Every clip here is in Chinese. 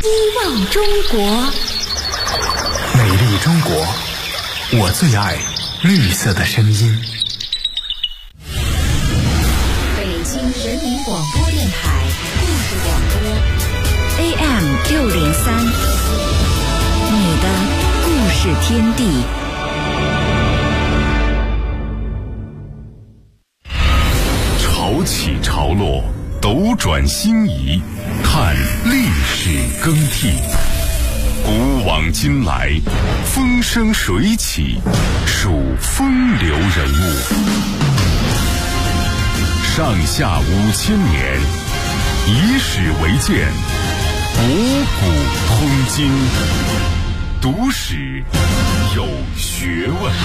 希望中国， 美丽中国，我最爱绿色的声音。 北京人民广播电台故事广播 AM603，你的故事天地。 潮起潮落，斗转星移，看历史更替。古往今来，风生水起，数风流人物。上下5000年，以史为鉴，博古通今，读史有学问。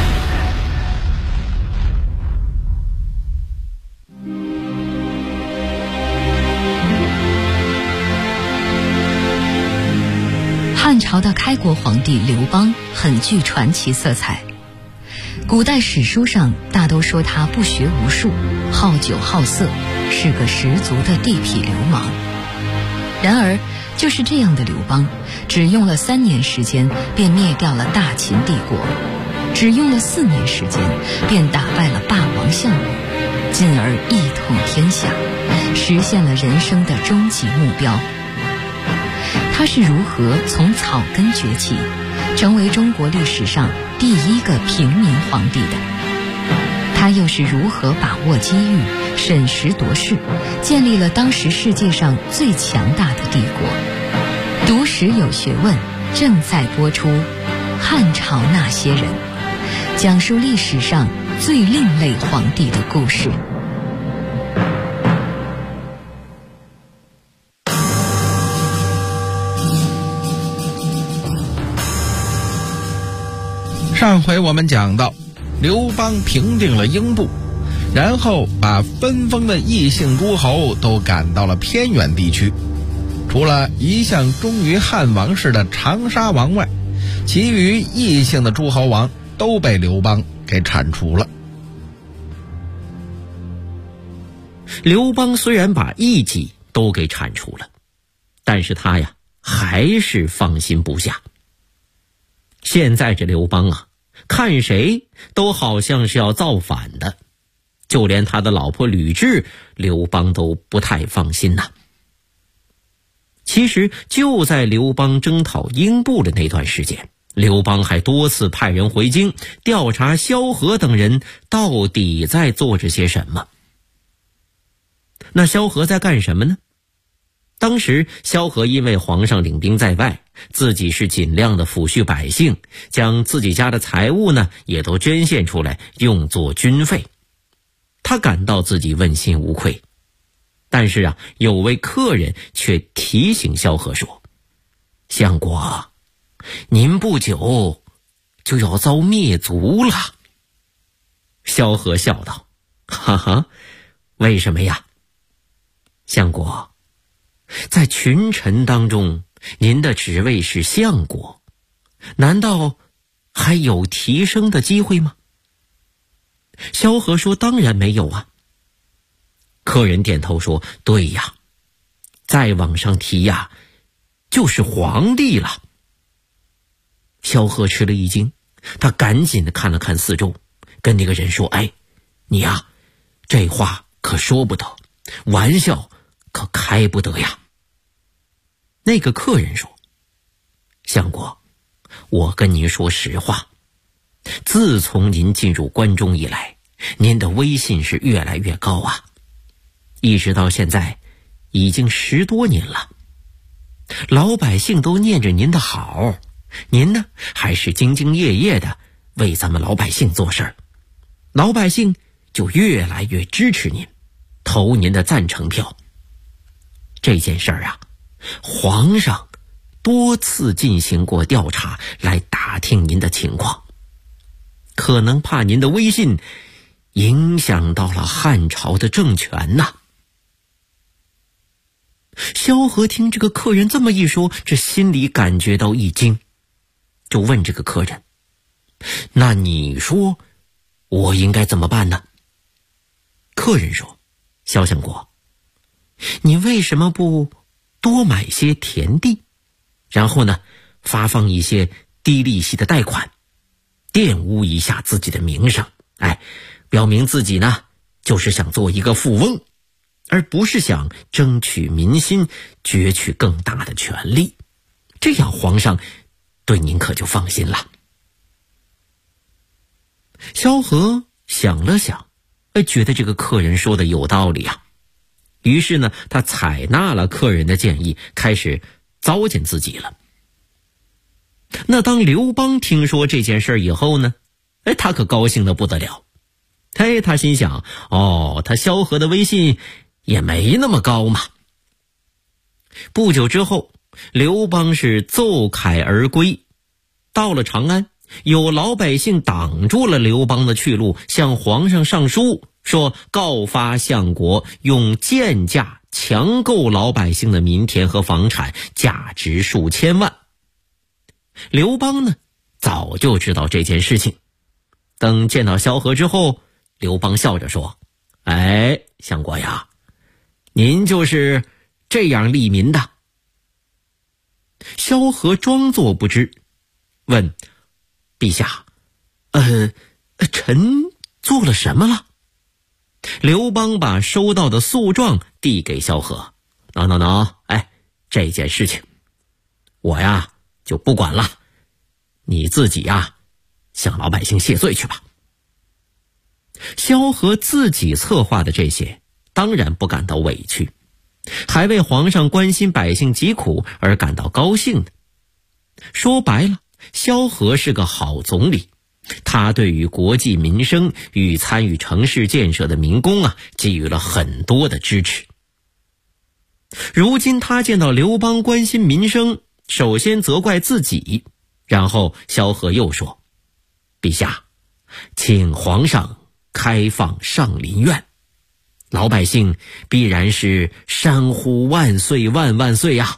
汉朝的开国皇帝刘邦很具传奇色彩，古代史书上大都说他不学无术，好酒好色，是个十足的地痞流氓。然而就是这样的刘邦，只用了3年时间便灭掉了大秦帝国，只用了4年时间便打败了霸王项羽，进而一统天下，实现了人生的终极目标。他是如何从草根崛起，成为中国历史上第一个平民皇帝的？他又是如何把握机遇，审时度势，建立了当时世界上最强大的帝国？读史有学问正在播出《汉朝那些人》，讲述历史上最另类皇帝的故事。 上回我们讲到，刘邦平定了英布，然后把分封的异姓诸侯都赶到了偏远地区，除了一向忠于汉王室的长沙王外，其余异姓的诸侯王都被刘邦给铲除了。 刘邦虽然把异己都给铲除了，但是他呀还是放心不下。现在这刘邦啊，看谁都好像是要造反的，就连他的老婆吕雉，刘邦都不太放心呐。其实就在刘邦征讨英布的那段时间，刘邦还多次派人回京调查萧何等人到底在做着些什么。那萧何在干什么呢？当时萧何因为皇上领兵在外，自己是尽量的抚恤百姓，将自己家的财物呢也都捐献出来用作军费，他感到自己问心无愧。但是啊，有位客人却提醒萧何说，相国，您不久就要遭灭族了。萧何笑道，哈哈，为什么呀？相国，在群臣当中，您的职位是相国，难道还有提升的机会吗？萧何说，当然没有啊。客人点头说，对呀，再往上提呀，就是皇帝了。萧何吃了一惊，他赶紧的看了看四周，跟那个人说，哎，你呀，这话可说不得，玩笑可开不得呀。那个客人说，相国，我跟您说实话，自从您进入关中以来，您的威信是越来越高啊，一直到现在已经10多年了，老百姓都念着您的好，您呢还是兢兢业业的为咱们老百姓做事儿，老百姓就越来越支持您，投您的赞成票。这件事儿啊，皇上多次进行过调查来打听您的情况，可能怕您的威信影响到了汉朝的政权呐。萧何听这个客人这么一说，这心里感觉到一惊，就问这个客人，那你说我应该怎么办呢？客人说，萧相国，你为什么不多买些田地， 然后呢，发放一些低利息的贷款，玷污一下自己的名声，表明自己呢就是想做一个富翁，而不是想争取民心，攫取更大的权力。这样皇上对您可就放心了。萧何想了想，觉得这个客人说的有道理啊，于是呢，他采纳了客人的建议，开始糟践自己了。那当刘邦听说这件事以后呢，他可高兴得不得了。他心想，他萧何的威信也没那么高嘛。不久之后，刘邦是奏凯而归，到了长安，有老百姓挡住了刘邦的去路，向皇上上书说告发相国用贱价强购老百姓的民田和房产，价值数千万。刘邦呢，早就知道这件事情。等见到萧何之后，刘邦笑着说，相国呀，您就是这样利民的。萧何装作不知，问，陛下，臣做了什么了？刘邦把收到的诉状递给萧何，这件事情我呀就不管了，你自己呀向老百姓谢罪去吧。萧何自己策划的这些，当然不感到委屈，还为皇上关心百姓疾苦而感到高兴的。说白了，萧何是个好总理，他对于国计民生与参与城市建设的民工给予了很多的支持。如今他见到刘邦关心民生，首先责怪自己，然后萧何又说，陛下，请皇上开放上林苑，老百姓必然是山呼万岁万万岁呀。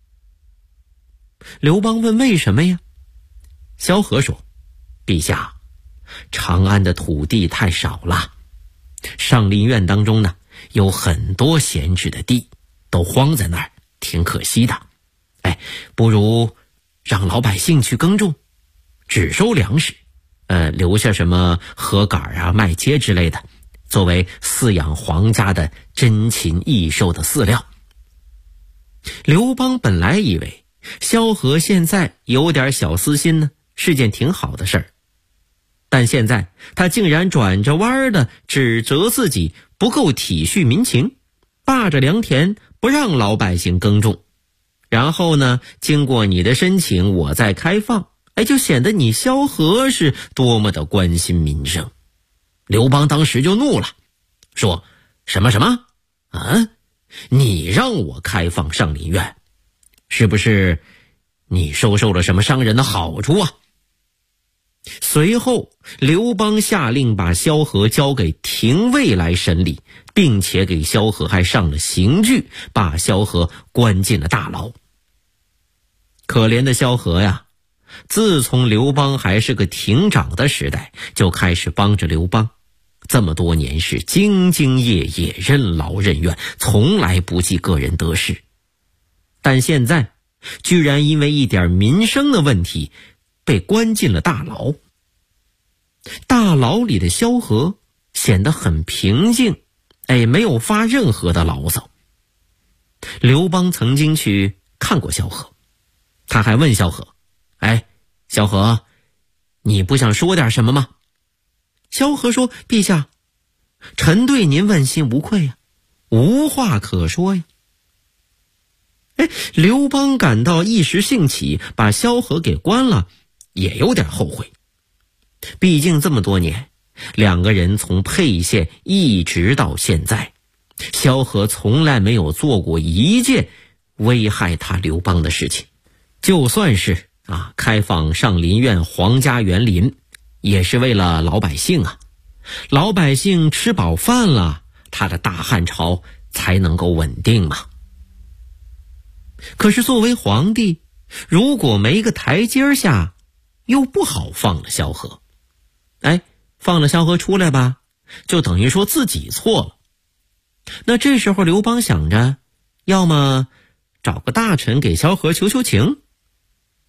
刘邦问为什么呀？萧何说，陛下，长安的土地太少了，上林苑当中呢有很多闲置的地，都荒在那儿，挺可惜的。不如让老百姓去耕种，只收粮食，留下什么禾杆麦秸之类的，作为饲养皇家的珍禽异兽的饲料。刘邦本来以为萧何现在有点小私心呢，是件挺好的事儿，但现在他竟然转着弯的指责自己不够体恤民情，霸着良田不让老百姓耕种，然后呢，经过你的申请我再开放，就显得你萧何是多么的关心民生。刘邦当时就怒了，说，什么你让我开放上林苑，是不是你收受了什么商人的好处啊？随后刘邦下令把萧何交给廷尉来审理，并且给萧何还上了刑具，把萧何关进了大牢。可怜的萧何呀，自从刘邦还是个亭长的时代，就开始帮着刘邦，这么多年是兢兢业业，任劳任怨，从来不计个人得失。但现在居然因为一点民生的问题被关进了大牢。大牢里的萧何显得很平静，没有发任何的牢骚。刘邦曾经去看过萧何，他还问萧何，萧何，你不想说点什么吗？萧何说，陛下，臣对您问心无愧呀，无话可说呀。刘邦感到一时兴起，把萧何给关了，也有点后悔。毕竟这么多年，两个人从沛县一直到现在，萧何从来没有做过一件危害他刘邦的事情。就算是开放上林苑皇家园林，也是为了老百姓啊。老百姓吃饱饭了，他的大汉朝才能够稳定嘛。可是作为皇帝，如果没个台阶下，又不好放了萧何。放了萧何出来吧，就等于说自己错了。那这时候刘邦想着，要么找个大臣给萧何求求情，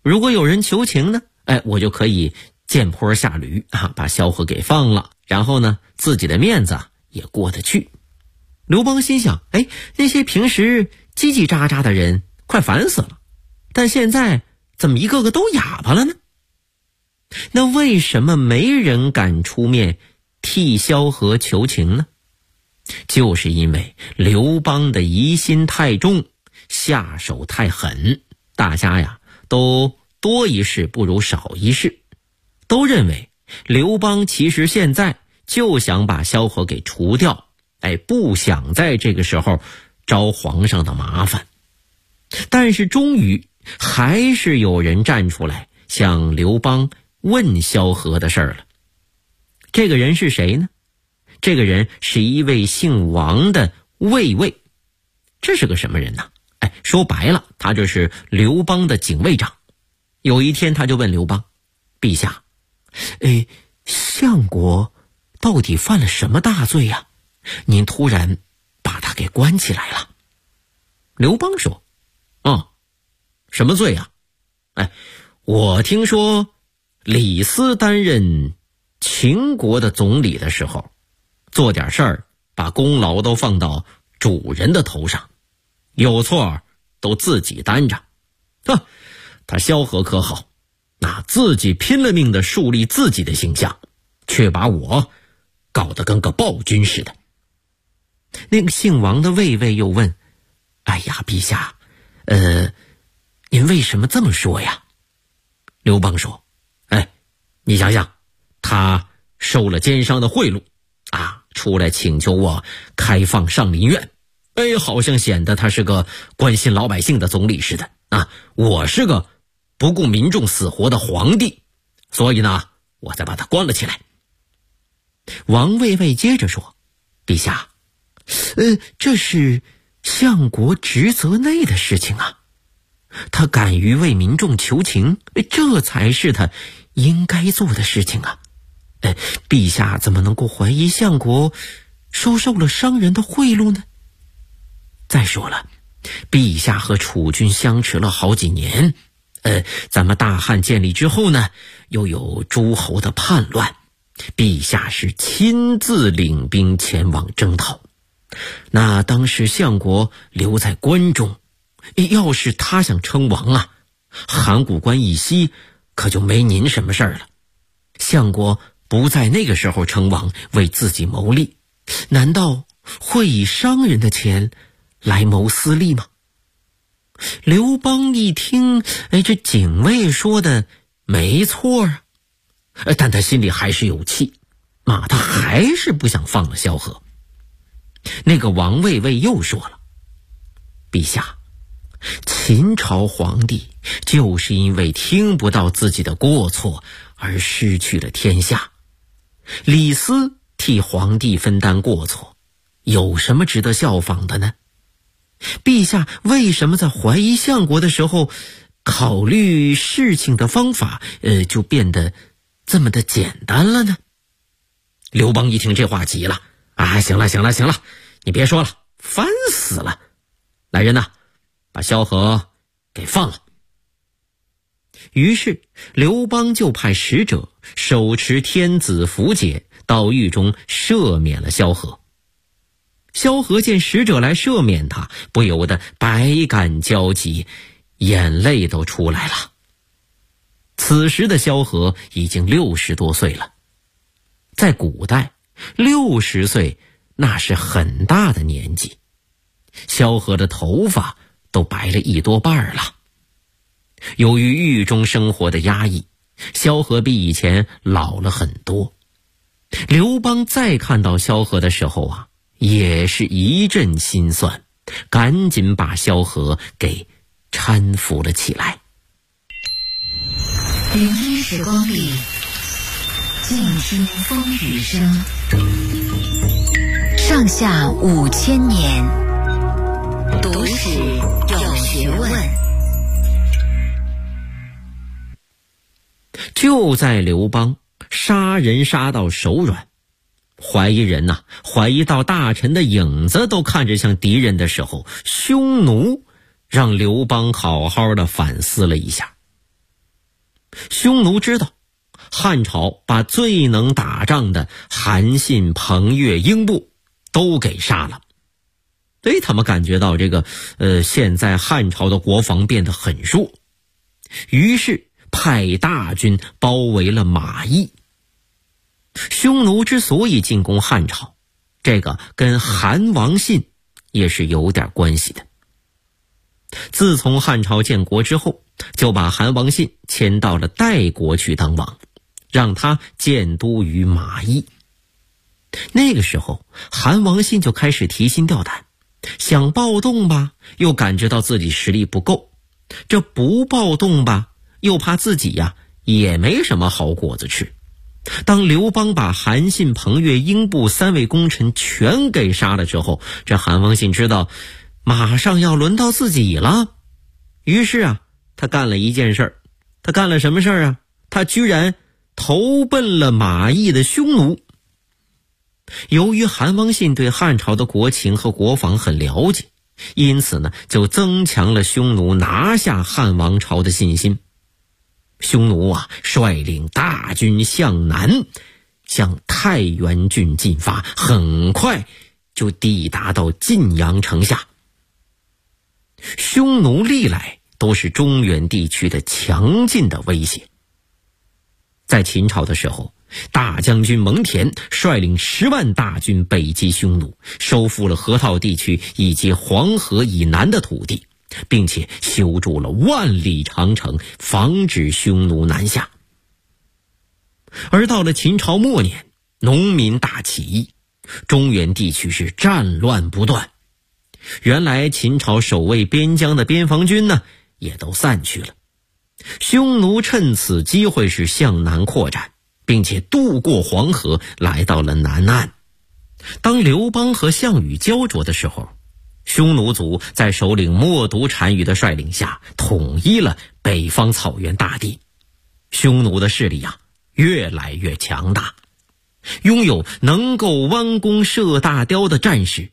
如果有人求情呢，我就可以见坡下驴把萧何给放了，然后呢，自己的面子也过得去。刘邦心想，那些平时叽叽喳喳的人快烦死了，但现在怎么一个个都哑巴了呢？那为什么没人敢出面替萧何求情呢？就是因为刘邦的疑心太重，下手太狠，大家呀都多一事不如少一事，都认为刘邦其实现在就想把萧何给除掉，不想在这个时候招皇上的麻烦。但是终于还是有人站出来向刘邦问萧何的事儿了。这个人是谁呢？这个人是一位姓王的卫尉。这是个什么人呢？说白了，他就是刘邦的警卫长。有一天他就问刘邦，陛下，相国到底犯了什么大罪呀？您突然把他给关起来了。刘邦说，什么罪呀？我听说李斯担任秦国的总理的时候，做点事儿把功劳都放到主人的头上，有错都自己担着。他萧何可好，自己拼了命的树立自己的形象，却把我搞得跟个暴君似的。那个姓王的卫尉又问，陛下，您为什么这么说呀？刘邦说，你想想，他收了奸商的贿赂出来请求我开放上林苑，好像显得他是个关心老百姓的总理似的我是个不顾民众死活的皇帝，所以呢，我才把他关了起来。王卫尉接着说，陛下，这是相国职责内的事情他敢于为民众求情，这才是他应该做的事情陛下怎么能够怀疑相国收受了商人的贿赂呢？再说了，陛下和楚军相持了好几年，咱们大汉建立之后呢，又有诸侯的叛乱，陛下是亲自领兵前往征讨。那当时相国留在关中，要是他想称王函谷关以西可就没您什么事儿了。相国不在那个时候称王，为自己谋利，难道会以商人的钱来谋私利吗？刘邦一听，这警卫说的没错但他心里还是有气他还是不想放了萧何。那个王卫尉又说了，陛下，秦朝皇帝就是因为听不到自己的过错而失去了天下，李斯替皇帝分担过错，有什么值得效仿的呢？陛下为什么在怀疑相国的时候，考虑事情的方法就变得这么的简单了呢？刘邦一听这话急了行了，你别说了，烦死了，来人把萧何给放了。于是刘邦就派使者手持天子符节到狱中赦免了萧何。萧何见使者来赦免他，不由得百感交集，眼泪都出来了。此时的萧何已经60多岁了，在古代60岁那是很大的年纪，萧何的头发都白了1多半了。由于狱中生活的压抑，萧何比以前老了很多。刘邦再看到萧何的时候也是一阵心酸，赶紧把萧何给搀扶了起来。 聆听时光里，静听风雨声，上下5000年，读史有学问。 就在刘邦杀人杀到手软，怀疑人怀疑到大臣的影子都看着像敌人的时候，匈奴让刘邦好好的反思了一下。 匈奴知道汉朝把最能打仗的韩信、彭越、英布都给杀了，所以他们感觉到现在汉朝的国防变得很弱，于是派大军包围了马邑。匈奴之所以进攻汉朝，这个跟韩王信也是有点关系的。自从汉朝建国之后，就把韩王信迁到了代国去当王，让他建都于马邑。那个时候韩王信就开始提心吊胆，想暴动吧，又感觉到自己实力不够，这不暴动吧，又怕自己也没什么好果子吃。当刘邦把韩信、彭越、英布3位功臣全给杀了之后，这韩王信知道马上要轮到自己了，于是他干了一件事儿。他干了什么事儿啊？他居然投奔了马邑的匈奴。由于韩王信对汉朝的国情和国防很了解，因此呢，就增强了匈奴拿下汉王朝的信心。匈奴率领大军向南，向太原郡进发，很快就抵达到晋阳城下。匈奴历来都是中原地区的强劲的威胁。在秦朝的时候，大将军蒙恬率领10万大军北击匈奴，收复了河套地区以及黄河以南的土地，并且修筑了万里长城，防止匈奴南下。而到了秦朝末年，农民大起义，中原地区是战乱不断。原来秦朝守卫边疆的边防军呢，也都散去了。匈奴趁此机会是向南扩展，并且渡过黄河来到了南岸。当刘邦和项羽焦灼的时候，匈奴族在首领冒顿单于的率领下统一了北方草原大地。匈奴的势力越来越强大，拥有能够弯弓射大雕的战士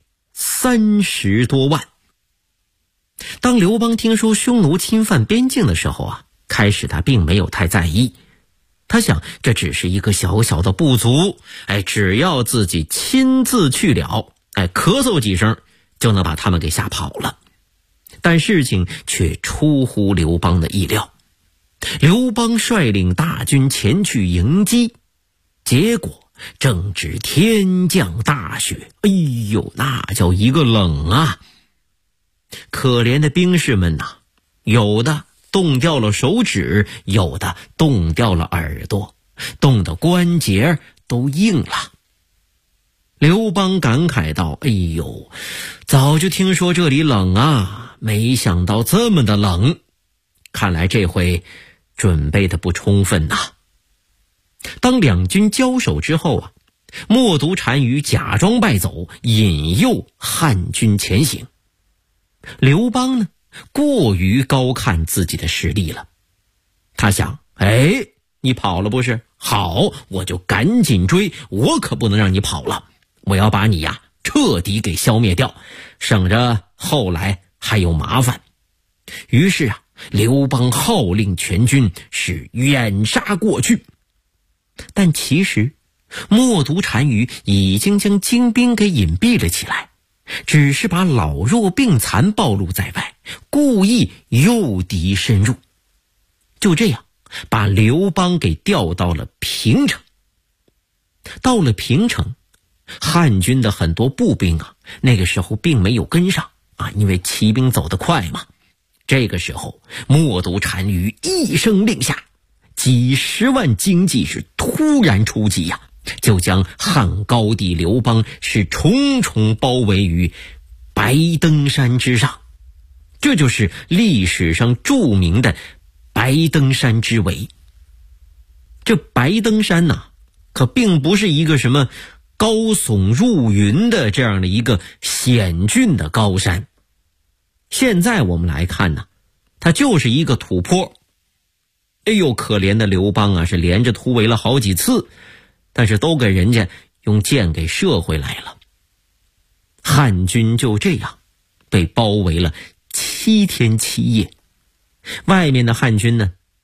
30多万。当刘邦听说匈奴侵犯边境的时候开始他并没有太在意，他想这只是一个小小的部族，只要自己亲自去了，咳嗽几声就能把他们给吓跑了。但事情却出乎刘邦的意料，刘邦率领大军前去迎击，结果正值天降大雪，那叫一个冷啊！可怜的兵士们有的冻掉了手指，有的冻掉了耳朵，冻得关节都硬了。刘邦感慨道：早就听说这里冷没想到这么的冷，看来这回准备的不充分当两军交手之后冒顿单于假装败走，引诱汉军前行。刘邦呢，过于高看自己的实力了，他想你跑了不是？好，我就赶紧追，我可不能让你跑了，我要把你彻底给消灭掉，省着后来还有麻烦。于是刘邦号令全军是远杀过去。但其实冒顿单于已经将精兵给隐蔽了起来，只是把老弱病残暴露在外，故意诱敌深入。就这样把刘邦给调到了平城。到了平城，汉军的很多步兵那个时候并没有跟上因为骑兵走得快嘛。这个时候冒顿单于一声令下，几10万精骑是突然出击就将汉高帝刘邦是重重包围于白登山之上。这就是历史上著名的白登山之围。这白登山可并不是一个什么高耸入云的这样的一个险峻的高山。现在我们来看它就是一个土坡。可怜的刘邦是连着突围了好几次，但是都给人家用箭给射回来了。汉军就这样被包围了7天7夜。外面的汉军呢，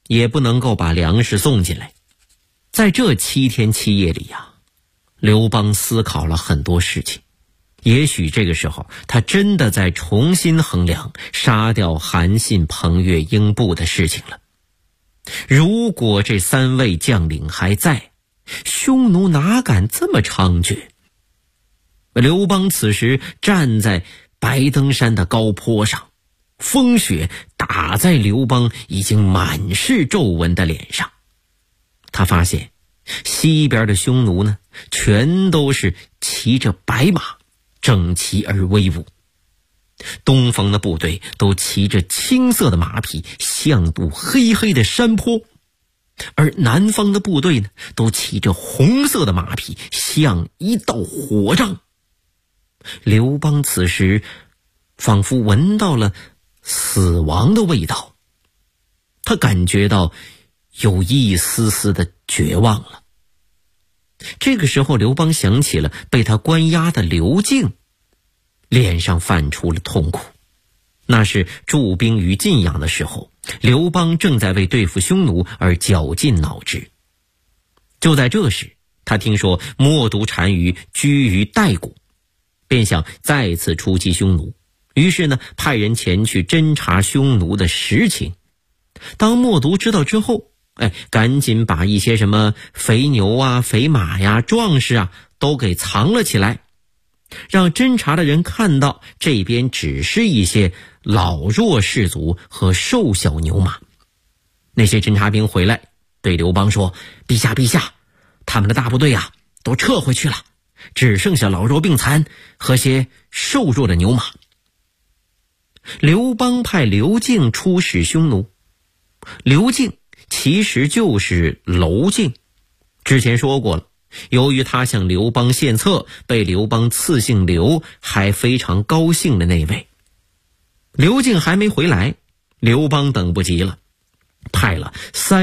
也不能够把粮食送进来。在这7天7夜里呀，刘邦思考了很多事情。也许这个时候他真的在重新衡量杀掉韩信、彭越、英布的事情了。如果这3位将领还在，匈奴哪敢这么猖獗？刘邦此时站在白登山的高坡上，风雪打在刘邦已经满是皱纹的脸上。他发现西边的匈奴呢，全都是骑着白马，整齐而威武。东方的部队都骑着青色的马匹，向渡黑黑的山坡，而南方的部队呢，都骑着红色的马匹，像一道火仗。刘邦此时仿佛闻到了死亡的味道，他感觉到有一丝丝的绝望了。这个时候刘邦想起了被他关押的刘敬，脸上泛出了痛苦。那是驻兵于晋阳的时候，刘邦正在为对付匈奴而绞尽脑汁。就在这时，他听说冒毒单于居于代谷，便想再次出击匈奴，于是呢，派人前去侦查匈奴的实情。当冒毒知道之后，赶紧把一些什么肥牛啊、肥马呀、壮士啊都给藏了起来，让侦查的人看到这边只是一些老弱士卒和瘦小牛马。那些侦察兵回来对刘邦说：“陛下陛下，他们的大部队啊都撤回去了，只剩下老弱病残和些瘦弱的牛马。”刘邦派刘敬出使匈奴。刘敬其实就是娄敬，之前说过了，由于他向刘邦献策，被刘邦赐姓刘，还非常高兴的那位。刘敬还没回来，刘邦等不及了，派了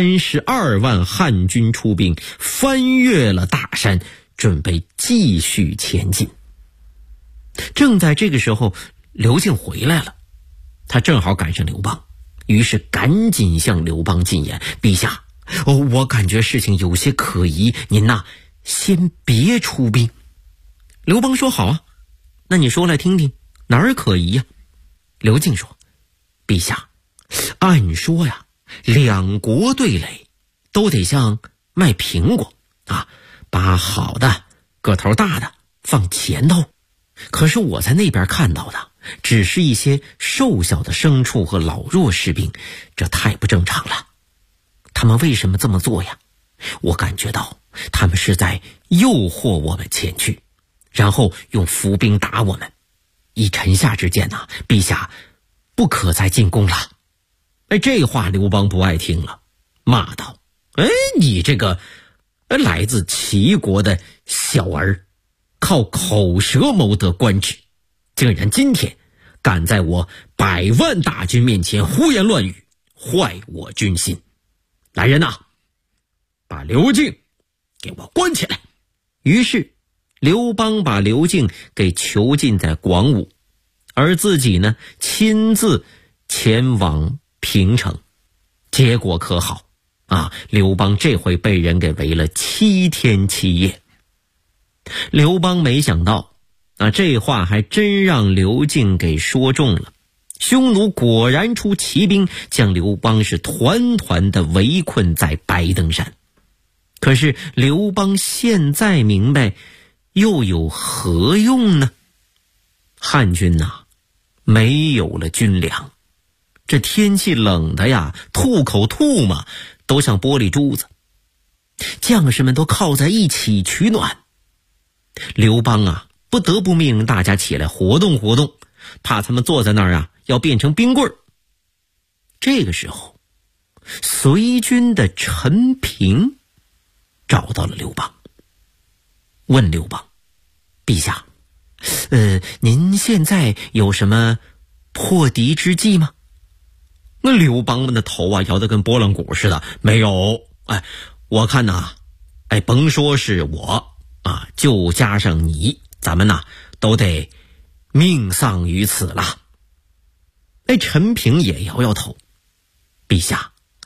32万汉军出兵，翻越了大山，准备继续前进。正在这个时候，刘敬回来了，他正好赶上刘邦，于是赶紧向刘邦进言：“陛下，我感觉事情有些可疑，您呐，先别出兵。”刘邦说：“好啊，那你说来听听，哪儿可疑呀？”刘敬说：“陛下，按说呀，两国对垒都得像卖苹果啊，把好的个头大的放前头。可是我在那边看到的只是一些瘦小的牲畜和老弱士兵，这太不正常了。他们为什么这么做呀？我感觉到他们是在诱惑我们前去，然后用伏兵打我们。以臣下之见呐，陛下不可再进攻了。”这话刘邦不爱听了，骂道：“你这个来自齐国的小儿，靠口舌谋得官职，竟然今天敢在我100万大军面前胡言乱语，坏我军心。来人呐，把刘敬给我关起来。”于是刘邦把刘敬给囚禁在广武，而自己呢，亲自前往平城。结果可好啊，刘邦这回被人给围了7天7夜。刘邦没想到这话还真让刘敬给说中了。匈奴果然出骑兵，将刘邦是团团的围困在白登山。可是刘邦现在明白又有何用呢？汉军没有了军粮，这天气冷的呀，吐口唾沫都像玻璃珠子，将士们都靠在一起取暖。刘邦不得不命令大家起来活动活动，怕他们坐在那儿要变成冰棍儿。这个时候，随军的陈平找到了刘邦，问刘邦：“陛下，您现在有什么破敌之计吗？”那刘邦的头摇得跟拨浪鼓似的：“没有，我看甭说是我就加上你，咱们都得命丧于此了。”陈平也摇摇头：“陛下，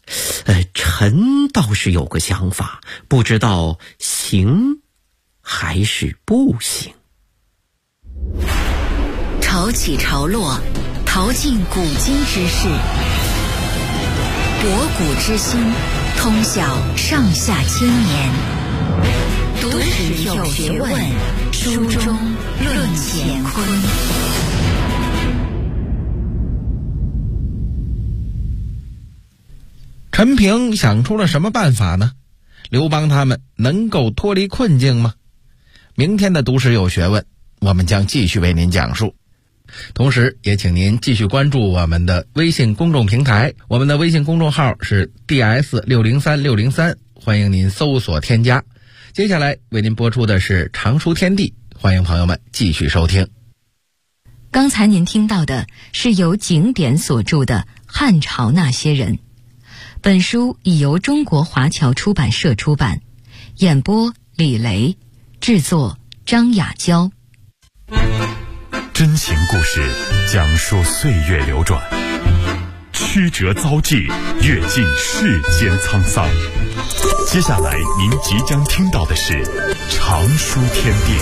臣倒是有个想法，不知道行还是不行。 潮起潮落，淘尽古今之事，博古之今，通晓上下千年。读史有学问，书中论乾坤。 陈平想出了什么办法呢？刘邦他们能够脱离困境吗？明天的读史有学问，我们将继续为您讲述。同时也请您继续关注我们的微信公众平台，我们的微信公众号是 DS603603，欢迎您搜索添加。接下来为您播出的是常书天地，欢迎朋友们继续收听。 刚才您听到的是由景典所著的《汉朝那些人》，本书已由中国华侨出版社出版，演播李雷，制作张雅娇。 真情故事讲述岁月流转，曲折遭际，阅尽世间沧桑。接下来您即将听到的是常书天地。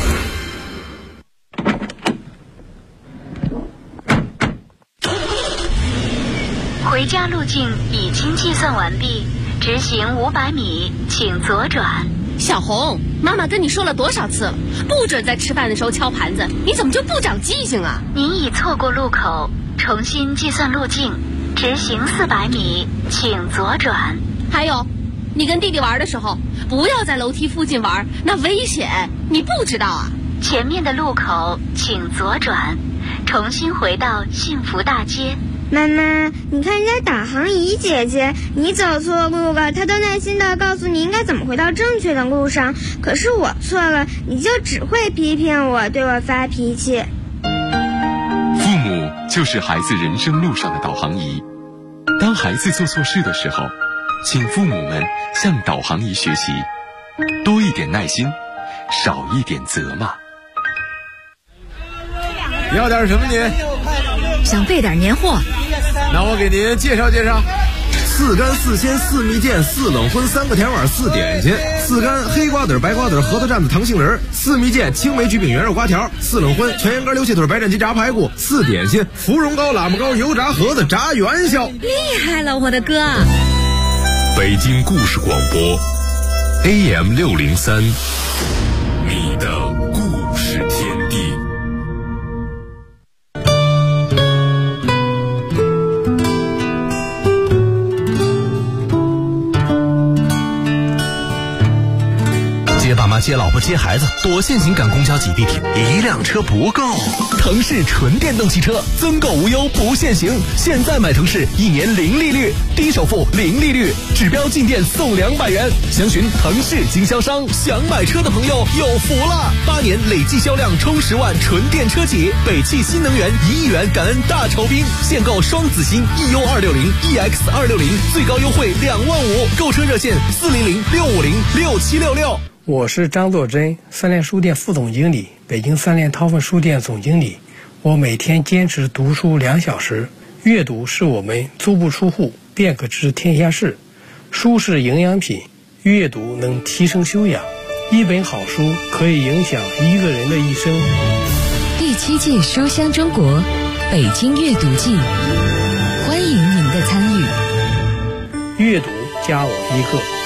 回家路径已经计算完毕，直行500米，请左转。 小红，妈妈跟你说了多少次了，不准在吃饭的时候敲盘子，你怎么就不长记性啊？ 您已错过路口，重新计算路径，直行400米，请左转。 还有，你跟弟弟玩的时候，不要在楼梯附近玩，那危险，你不知道啊？ 前面的路口请左转，重新回到幸福大街。 妈妈，你看人家导航仪姐姐，你走错路了，她都耐心地告诉你应该怎么回到正确的路上。可是我错了，你就只会批评我，对我发脾气。 父母就是孩子人生路上的导航仪。当孩子做错事的时候，请父母们向导航仪学习，多一点耐心，少一点责骂。 要点什么您？ 想备点年货， 那我给您介绍介绍。4干4鲜4蜜饯4冷荤3个甜碗4点心，4干黑瓜子白瓜子核桃蘸子糖杏仁，4蜜饯青梅橘饼圆肉瓜条，4冷荤全羊肝溜蟹腿白斩鸡炸排骨，4点心芙蓉糕喇嘛糕油炸盒子炸元宵。 厉害了，我的哥！ 北京故事广播 AM603， 你的故事天地。 接爸妈接老婆接孩子，多限行赶公交挤地铁，一辆车不够。腾势纯电动汽车，增购无忧不限行，现在买腾势1年0利率，低首付0利率，指标进店送200元。详询腾势经销商。想买车的朋友有福了，8年累计销量冲10万纯电车企，北汽新能源1亿元感恩大酬宾，现购双子星 EU260、EX260，最高优惠2万5，购车热线400-650-6766。 我是张作珍，三联书店副总经理，北京三联韬奋书店总经理。我每天坚持读书2小时，阅读是我们足不出户便可知天下事。书是营养品，阅读能提升修养。一本好书可以影响一个人的一生。 第7届书香中国北京阅读季，欢迎您的参与。 阅读加我一个。